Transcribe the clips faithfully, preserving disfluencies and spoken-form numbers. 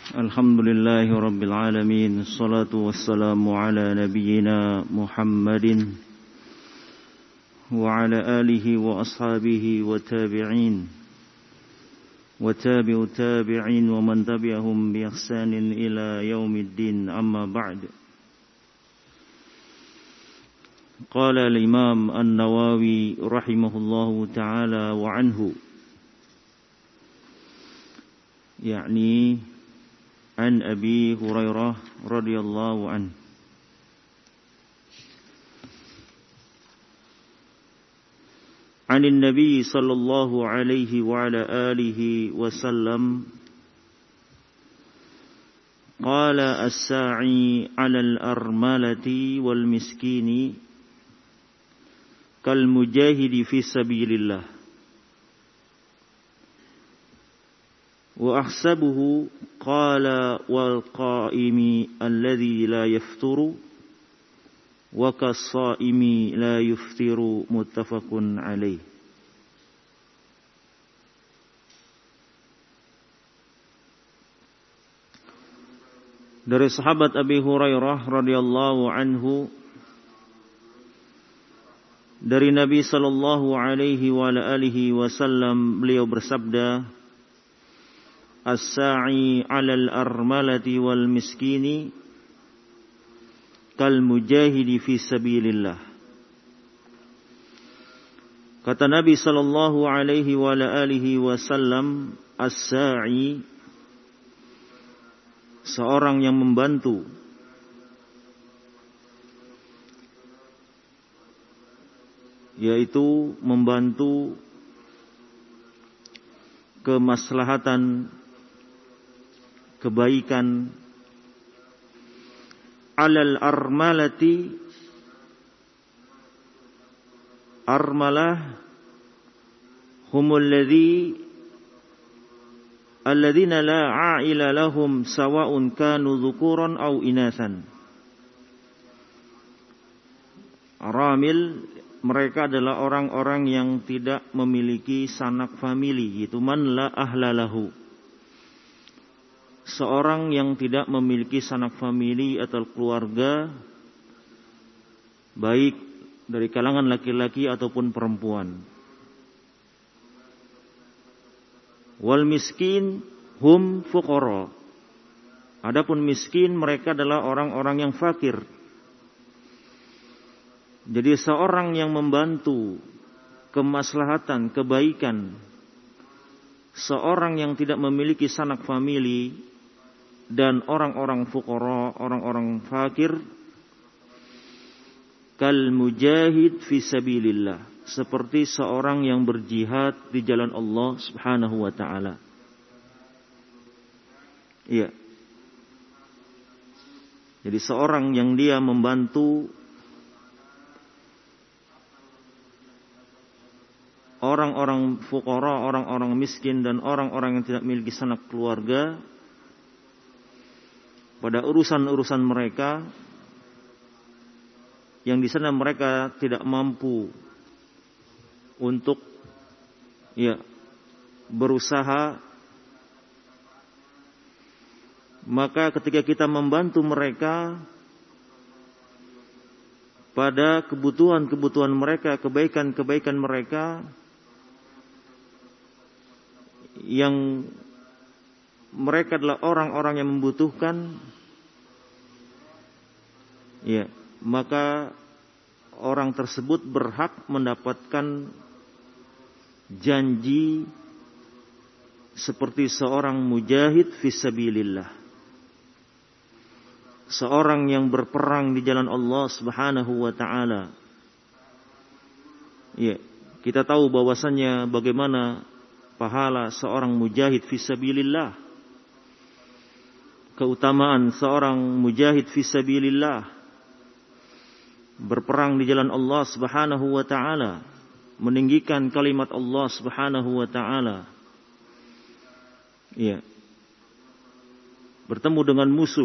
Alhamdulillahi Rabbil Alamin. Assalatu wassalamu ala nabiyyina Muhammadin wa ala alihi wa ashabihi wa tabi'in wa tabi'u tabi'in wa man tabi'ahum bi ihsanin ila yaumiddin, amma ba'd. Qala al-Imam An-Nawawi rahimahullahu ta'ala wa anhu, yakni an Abi Hurairah radhiyallahu anhu, an Nabi sallallahu alaihi wa ala alihi wasallam qala as-sa'i 'ala al-armalati wal miskini kal mujahidi fi sabilillah wa ahsabuhu qala wal qa'imi alladhi la yafturu wa kas-sa'imi la yuftiru, muttafaqun alaih. Dari sahabat Abi Hurairah radhiyallahu anhu, dari Nabi sallallahu alaihi wa alihi wasallam, beliau bersabda, as-sa'i 'alal armalati wal miskini kal mujahidi fi sabilillah. Kata Nabi sallallahu alaihi wa alihi wasallam, as-sa'i, seorang yang membantu, yaitu membantu kemaslahatan, kebaikan, alal armalati, armalah humul ladzi alladzina la a'ila lahum sawa'un kanu dzukuran aw inathan. Aramil, mereka adalah orang-orang yang tidak memiliki sanak famili, yaitu man la ahlalahu, seorang yang tidak memiliki sanak famili atau keluarga, baik dari kalangan laki-laki ataupun perempuan. Wal miskin hum fuqara, adapun miskin mereka adalah orang-orang yang fakir. Jadi seorang yang membantu kemaslahatan, kebaikan seorang yang tidak memiliki sanak famili dan orang-orang fuqara, orang-orang fakir, kal mujahid fi sabilillah, seperti seorang yang berjihad di jalan Allah Subhanahu wa taala. Iya. Jadi seorang yang dia membantu orang-orang fuqara, orang-orang miskin dan orang-orang yang tidak memiliki sanak keluarga pada urusan-urusan mereka, yang di sana mereka tidak mampu untuk ya berusaha, maka ketika kita membantu mereka pada kebutuhan-kebutuhan mereka, kebaikan-kebaikan mereka yang mereka adalah orang-orang yang membutuhkan, ya, maka orang tersebut berhak mendapatkan janji seperti seorang mujahid fisabilillah, seorang yang berperang di jalan Allah Subhanahu wa taala. Ya, kita tahu bahwasannya bagaimana pahala seorang mujahid fisabilillah, keutamaan seorang mujahid fisabilillah, berperang di jalan Allah Subhanahu wa taala, meninggikan kalimat Allah Subhanahu wa taala. Ya. Bertemu dengan musuh,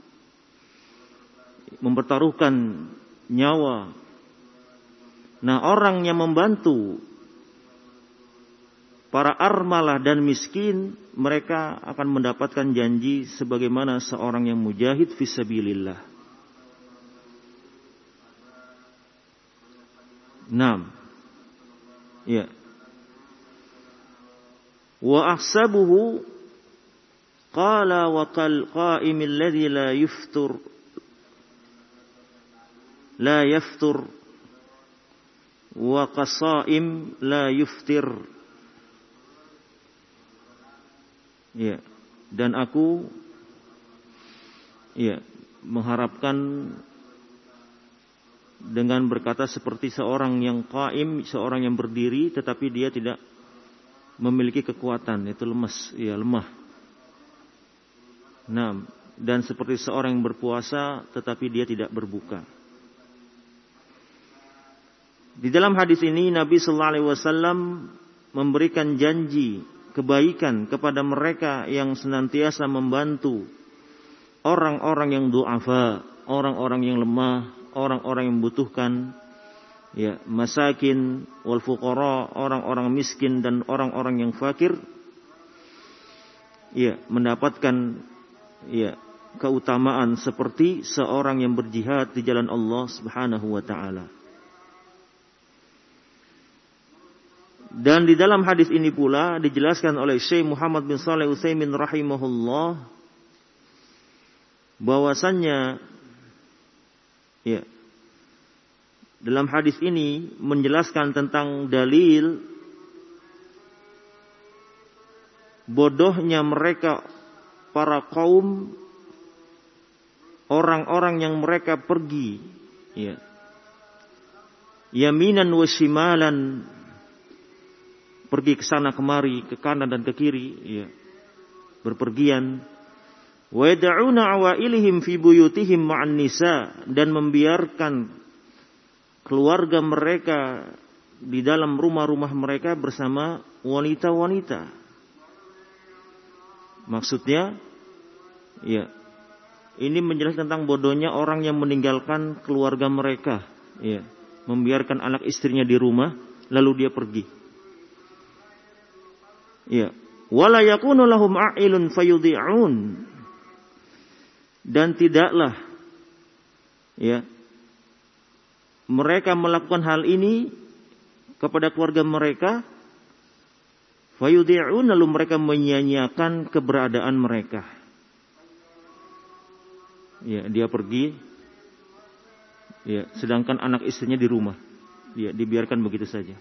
mempertaruhkan nyawa. Nah, orang yang membantu para armalah dan miskin, mereka akan mendapatkan janji sebagaimana seorang yang mujahid fisabilillah. Naam. Ya. Wa ahsabuhu qala wa qal qa'imil ladzi la yuftur la yaftur wa qasa'im la yuftir. Ya, dan aku ya mengharapkan dengan berkata seperti seorang yang qaim, seorang yang berdiri tetapi dia tidak memiliki kekuatan, itu lemas, ya lemah. Nah, dan seperti seorang yang berpuasa tetapi dia tidak berbuka. Di dalam hadis ini Nabi sallallahu alaihi wasallam memberikan janji kebaikan kepada mereka yang senantiasa membantu orang-orang yang du'afa, orang-orang yang lemah, orang-orang yang membutuhkan, ya, masakin wal fuqara, orang-orang miskin dan orang-orang yang fakir, ya, mendapatkan ya keutamaan seperti seorang yang berjihad di jalan Allah Subhanahu wa taala. Dan di dalam hadis ini pula dijelaskan oleh Syekh Muhammad bin Shalih Utsaimin rahimahullah bahwasannya ya dalam hadis ini menjelaskan tentang dalil bodohnya mereka para kaum orang-orang yang mereka pergi ya yaminan wa shimalan, pergi ke sana kemari, ke kanan dan ke kiri, ya, berpergian. Wa yad'una awailihim fi buyutihim ma'an nisa, dan membiarkan keluarga mereka di dalam rumah-rumah mereka bersama wanita-wanita. Maksudnya, ya, ini menjelaskan tentang bodohnya orang yang meninggalkan keluarga mereka, ya, membiarkan anak istrinya di rumah lalu dia pergi. Ya, wala yakunu lahum a'ilun fayudhi'un, dan tidaklah ya mereka melakukan hal ini kepada keluarga mereka, fayudhi'un, lalu mereka menyia-nyiakan keberadaan mereka. Ya, dia pergi, ya, sedangkan anak istrinya di rumah, ya, dibiarkan begitu saja.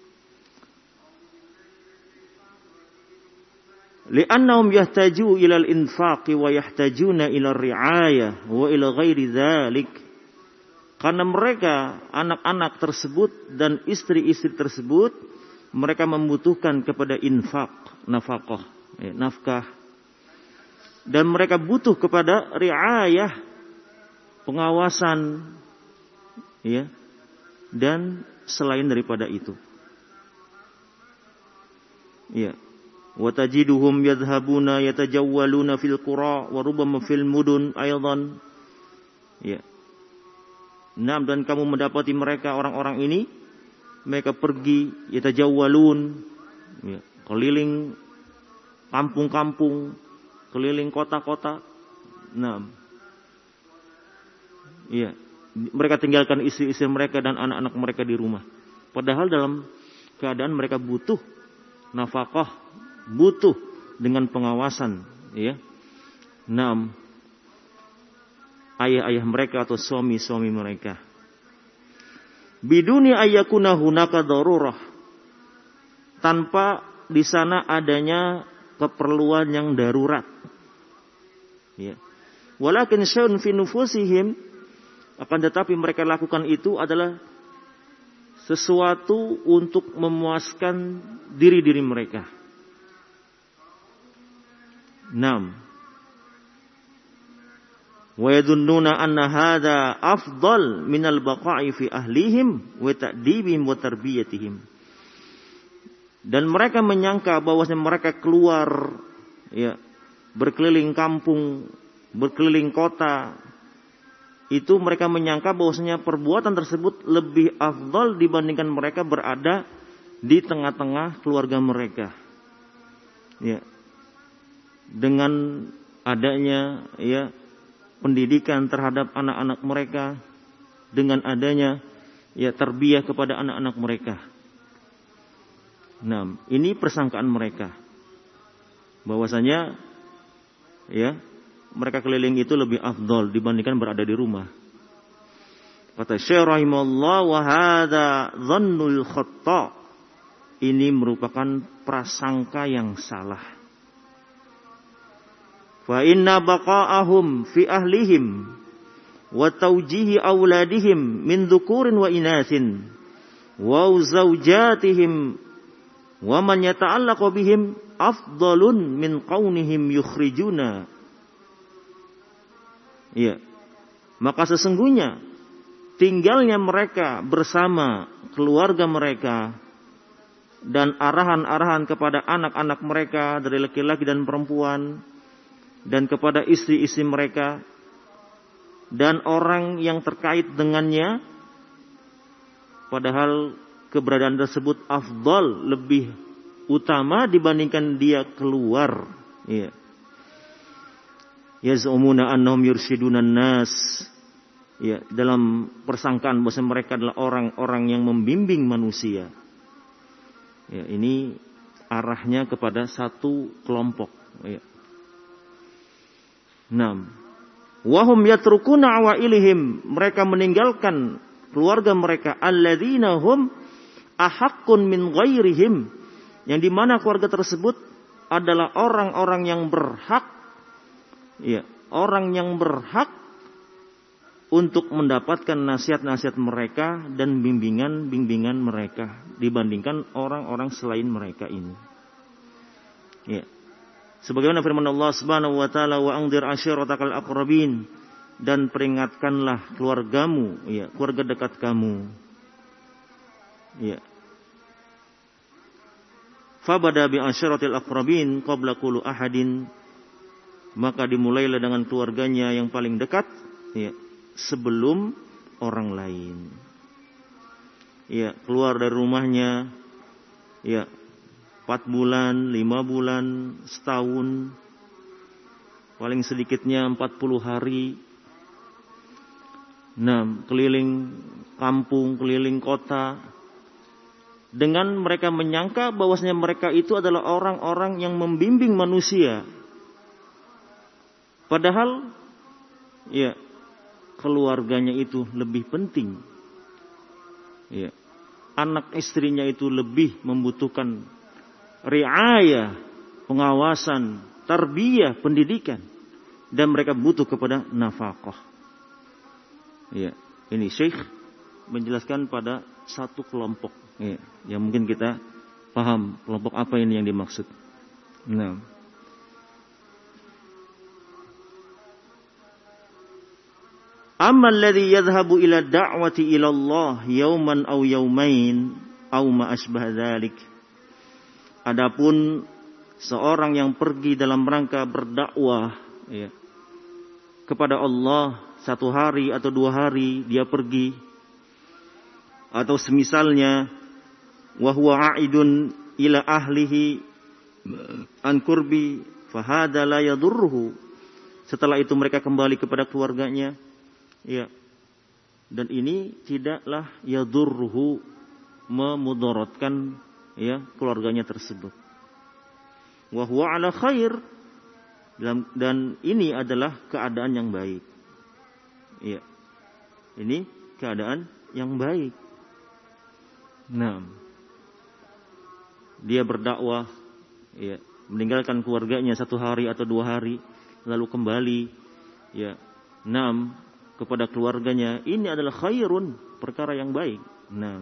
Li'annahum yahtaju ilal infaqi wa yahtajuna ila ri'ayah wa ila ghairi dzalik. Karena mereka, anak-anak tersebut dan istri-istri tersebut, mereka membutuhkan kepada infak, nafkah, ya, nafkah. Dan mereka butuh kepada ri'ayah, pengawasan, ya, dan selain daripada itu. Ya. Wa tajiduhum yadhhabuna yatajawwaluna fil qura wa rubbama fil mudun aidan. Ya. Nah, dan kamu mendapati mereka orang-orang ini mereka pergi yatajawwalun, ya, keliling kampung-kampung, keliling kota-kota. Nah. Ya, mereka tinggalkan istri-istri mereka dan anak-anak mereka di rumah. Padahal dalam keadaan mereka butuh nafkah, butuh dengan pengawasan, ya. Naam, ayah-ayah mereka atau suami-suami mereka. Biduni ayyakuna hunaka darurah, tanpa di sana adanya keperluan yang darurat. Ya. Walakin syai'un fi nufusihim, akan tetapi mereka lakukan itu adalah sesuatu untuk memuaskan diri-diri mereka. Naam. Wa yadhunnuna anna hadha afdal minal baqa'i fi ahlihim wa ta'dibihim wa tarbiyatihim. Dan mereka menyangka bahwasanya mereka keluar, ya, berkeliling kampung, berkeliling kota, itu mereka menyangka bahwasanya perbuatan tersebut lebih afdal dibandingkan mereka berada di tengah-tengah keluarga mereka. Ya. Dengan adanya ya pendidikan terhadap anak-anak mereka, dengan adanya ya tarbiyah kepada anak-anak mereka. Nah, ini persangkaan mereka bahwasanya ya mereka keliling itu lebih afdol dibandingkan berada di rumah. Kata Syekh rahimahullah, wa hadza dhannul khata'. Ini merupakan prasangka yang salah. Fa inna baqa'ahum fi ahlihim wa tawjihi auladihim min dhukurin wa inasin wa zawjatihim wa man yata'allaqu bihim afdalun min qaunihim yukhrijuna. Ya. Maka sesungguhnya tinggalnya mereka bersama keluarga mereka dan arahan-arahan kepada anak-anak mereka dari laki-laki dan perempuan dan kepada istri-istri mereka dan orang yang terkait dengannya, padahal keberadaan tersebut afdal, lebih utama dibandingkan dia keluar. Ya. Yaz'umuna annahum yursyiduna nas. Ya, dalam persangkaan bahwa mereka adalah orang-orang yang membimbing manusia. Ya, ini arahnya kepada satu kelompok. Ya. Enam. Wahum yatrukuna awailihim. Mereka meninggalkan keluarga mereka. Alladzina hum ahaqqun min ghairihim. Yang dimana keluarga tersebut adalah orang-orang yang berhak. Ya, orang yang berhak untuk mendapatkan nasihat-nasihat mereka dan bimbingan-bimbingan mereka dibandingkan orang-orang selain mereka ini. Ya. Sebagaimana firman Allah Subhanahu wa taala, wa anzir ashiratakal aqrabin, dan peringatkanlah keluargamu, ya, keluarga dekat kamu. Ya. Fabada bi ashiratil aqrabin qabla kullu ahadin, maka dimulailah dengan keluarganya yang paling dekat, ya, sebelum orang lain. Ya, keluar dari rumahnya ya empat bulan, lima bulan, setahun, paling sedikitnya empat puluh hari. Nah, keliling kampung, keliling kota, dengan mereka menyangka bahwasanya mereka itu adalah orang-orang yang membimbing manusia. Padahal ya keluarganya itu lebih penting. Ya. Anak istrinya itu lebih membutuhkan riayah, pengawasan, tarbiyah, pendidikan, dan mereka butuh kepada nafkah. Ya, ini Syekh menjelaskan pada satu kelompok, ya, yang mungkin kita paham kelompok apa ini yang dimaksud. Nah, amma alladhi yadhhabu ila da'wati ila Allah yawman aw yawmain aw ma asbah dzalik. Adapun seorang yang pergi dalam rangka berdakwah ya, kepada Allah satu hari atau dua hari dia pergi, atau semisalnya wa huwa a'idun ila ahlihi an qurbi fa hadza la yadurruhu. Setelah itu mereka kembali kepada keluarganya. Ya, dan ini tidaklah yadurruhu, memudaratkan ya keluarganya tersebut. Wa huwa ala khair, dan, dan ini adalah keadaan yang baik. Ya, ini keadaan yang baik. Nah, dia berdakwah, ya, meninggalkan keluarganya satu hari atau dua hari, lalu kembali, ya, enam kepada keluarganya, ini adalah khairun, perkara yang baik. Nah,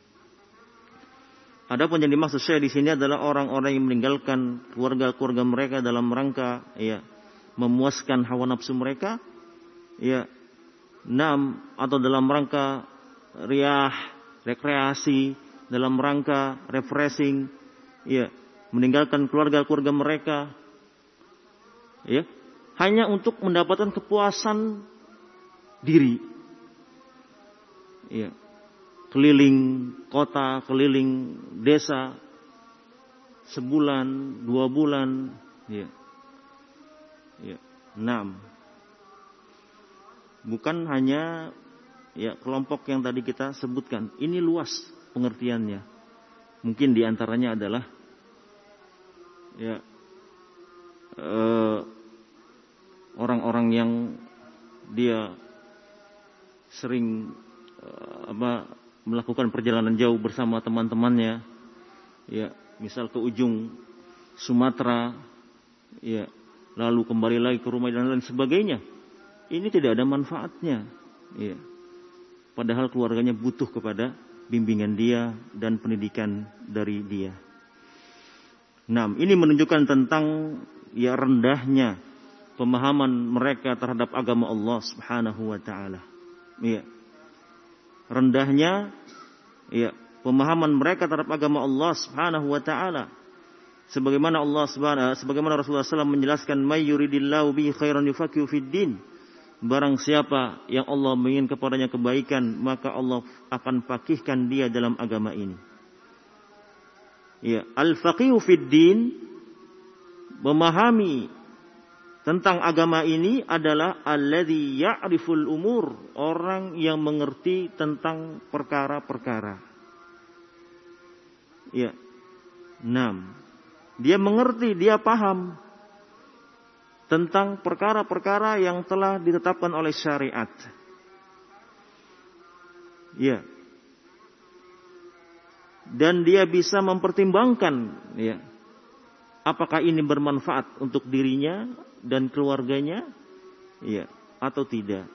adapun yang dimaksud saya di sini adalah orang-orang yang meninggalkan keluarga-keluarga mereka dalam rangka ya memuaskan hawa nafsu mereka, ya, enam atau dalam rangka riah, rekreasi, dalam rangka refreshing, ya, meninggalkan keluarga-keluarga mereka, ya, hanya untuk mendapatkan kepuasan diri. Ya. keliling kota, keliling desa sebulan, dua bulan, ya. Ya, enam. Bukan hanya ya kelompok yang tadi kita sebutkan. Ini luas pengertiannya. Mungkin diantaranya adalah ya eh, orang-orang yang dia sering eh, apa melakukan perjalanan jauh bersama teman-temannya, ya misal ke ujung Sumatera, ya lalu kembali lagi ke rumah dan lain sebagainya. Ini tidak ada manfaatnya, ya. Padahal keluarganya butuh kepada bimbingan dia dan pendidikan dari dia. Nah, ini menunjukkan tentang ya rendahnya pemahaman mereka terhadap agama Allah Subhanahu wa taala. Ya. Rendahnya ya pemahaman mereka terhadap agama Allah Subhanahu wa taala. Sebagaimana Allah Subhanahu sebagaimana Rasulullah sallallahu alaihi wasallam menjelaskan, "May yuridillahu bihi khairan yufaqihu fid din." Barang siapa yang Allah menginginkan kepadanya kebaikan, maka Allah akan fakihkan dia dalam agama ini. Ya, al-faqihu fid din, memahami tentang agama ini adalah alladzi ya'riful umur, orang yang mengerti tentang perkara-perkara. Ya. enam. Dia mengerti, dia paham tentang perkara-perkara yang telah ditetapkan oleh syariat. Ya. Dan dia bisa mempertimbangkan, ya, apakah ini bermanfaat untuk dirinya dan keluarganya, ya, atau tidak.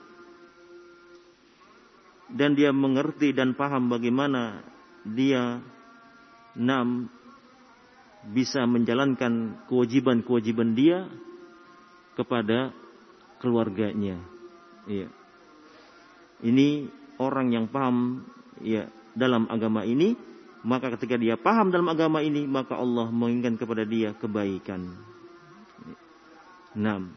Dan dia mengerti dan paham bagaimana dia enam bisa menjalankan kewajiban-kewajiban dia kepada keluarganya. Ya. Ini orang yang paham ya dalam agama ini, maka ketika dia paham dalam agama ini, maka Allah menginginkan kepada dia kebaikan. enam.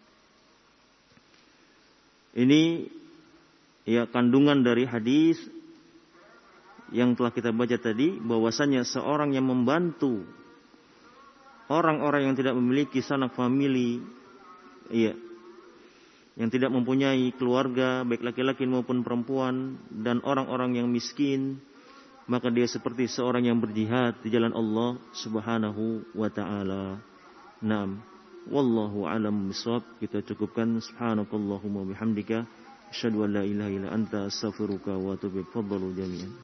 Ini ya kandungan dari hadis yang telah kita baca tadi, bahwasanya seorang yang membantu orang-orang yang tidak memiliki sanak famili, iya, yang tidak mempunyai keluarga, baik laki-laki maupun perempuan, dan orang-orang yang miskin, maka dia seperti seorang yang berjihad di jalan Allah Subhanahu wa taala. Naam. Wallahu a'lam bishawab. Kita cukupkan. Subhanakallahumma bihamdika asyhadu an la ilaha illa anta astaghfiruka wa atubu ilaik. Fadhalu jami'an.